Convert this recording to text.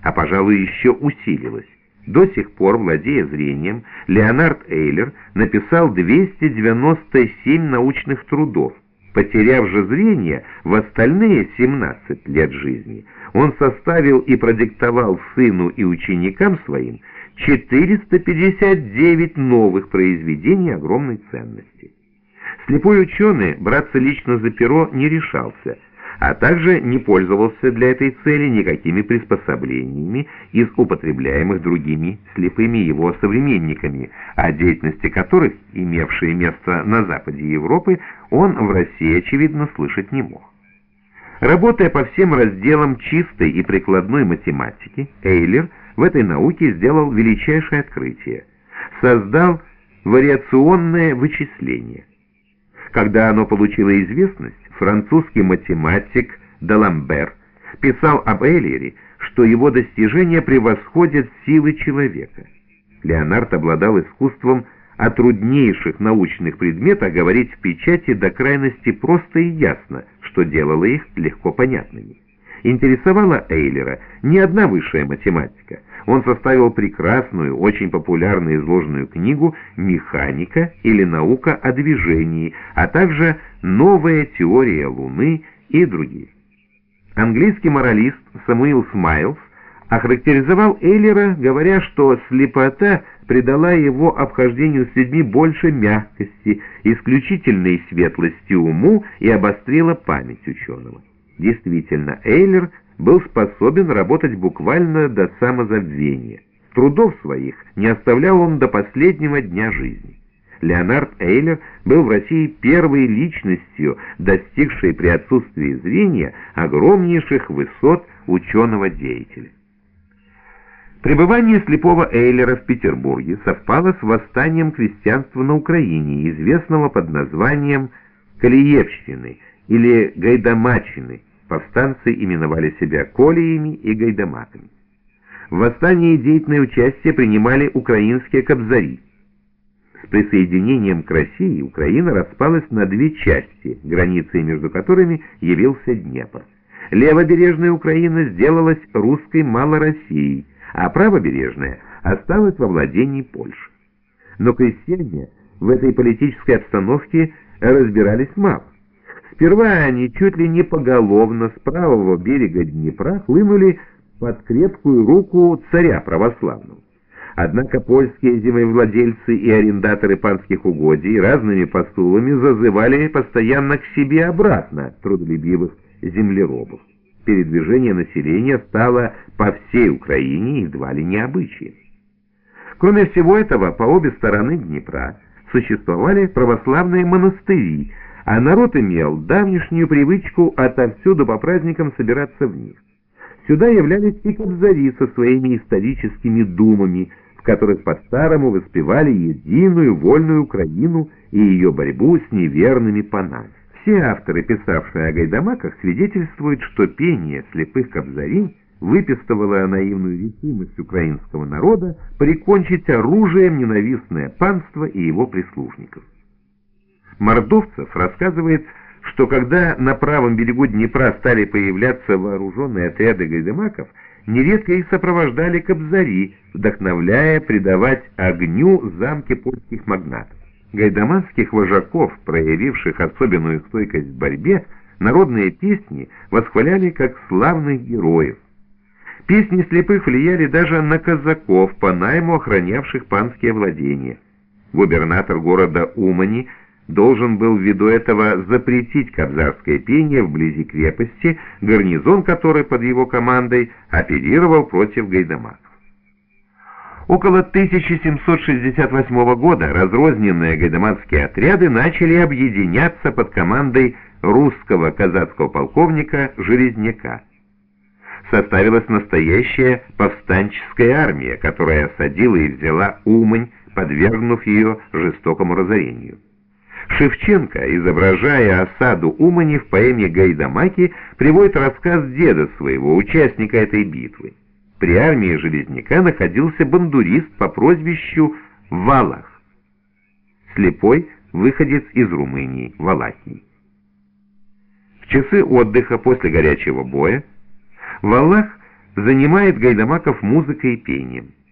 а, пожалуй, еще усилилось. До сих пор, владея зрением, Леонард Эйлер написал 297 научных трудов. Потеряв же зрение в остальные 17 лет жизни, он составил и продиктовал сыну и ученикам своим 459 новых произведений огромной ценности. Слепой ученый браться лично за перо не решался, а также не пользовался для этой цели никакими приспособлениями из употребляемых другими слепыми его современниками, о деятельности которых, имевшей место на западе Европы, он в России, очевидно, слышать не мог. Работая по всем разделам чистой и прикладной математики, Эйлер в этой науке сделал величайшее открытие. Создал вариационное вычисление. Когда оно получило известность, французский математик Даламбер писал об Эйлере, что его достижения превосходят силы человека. Леонард обладал искусством о труднейших научных предметах говорить в печати до крайности просто и ясно, что делало их легко понятными. Интересовала Эйлера не одна высшая математика. Он составил прекрасную, очень популярную изложенную книгу «Механика» или «Наука о движении», а также «Новая теория Луны» и другие. Английский моралист Самуил Смайлс охарактеризовал Эйлера, говоря, что слепота придала его обхождению с людьми больше мягкости, исключительной светлости уму и обострила память ученого. Действительно, Эйлер был способен работать буквально до самозабвения. Трудов своих не оставлял он до последнего дня жизни. Леонард Эйлер был в России первой личностью, достигшей при отсутствии зрения огромнейших высот ученого-деятеля. Пребывание слепого Эйлера в Петербурге совпало с восстанием крестьянства на Украине, известного под названием Колеевщины или Гайдамачины. Повстанцы именовали себя колеями и гайдамаками. В восстании деятельное участие принимали украинские кобзари. С присоединением к России Украина распалась на две части, границей между которыми явился Днепр. Левобережная Украина сделалась русской Малороссией, а правобережная осталась во владении Польши. Но крестьяне в этой политической обстановке разбирались мало. Сперва они чуть ли не поголовно с правого берега Днепра хлынули под крепкую руку царя православного. Однако польские землевладельцы и арендаторы панских угодий разными посулами зазывали постоянно к себе обратно трудолюбивых землеробов. Передвижение населения стало по всей Украине едва ли не обычаем. Кроме всего этого, по обе стороны Днепра существовали православные монастыри, а народ имел давнишнюю привычку отовсюду по праздникам собираться в них. Сюда являлись и кобзари со своими историческими думами, в которых по-старому воспевали единую вольную Украину и ее борьбу с неверными панами. Все авторы, писавшие о гайдамаках, свидетельствуют, что пение слепых кобзарей выпистывало наивную решимость украинского народа прикончить оружием ненавистное панство и его прислужников. Мордовцев рассказывает, что когда на правом берегу Днепра стали появляться вооруженные отряды гайдамаков, нередко их сопровождали кобзари, вдохновляя придавать огню замки польских магнатов. Гайдаманских вожаков, проявивших особенную стойкость в борьбе, народные песни восхваляли как славных героев. Песни слепых влияли даже на казаков, по найму охранявших панские владения. Губернатор города Умани должен был ввиду этого запретить кобзарское пение вблизи крепости, гарнизон которой под его командой оперировал против гайдамаков. Около 1768 года разрозненные гайдамацкие отряды начали объединяться под командой русского казацкого полковника Железняка. Составилась настоящая повстанческая армия, которая осадила и взяла Умань, подвергнув ее жестокому разорению. Шевченко, изображая осаду Умани в поэме «Гайдамаки», приводит рассказ деда своего, участника этой битвы. При армии Железняка находился бандурист по прозвищу Валах, слепой выходец из Румынии, Валахии. В часы отдыха после горячего боя Валах занимает гайдамаков музыкой и пением.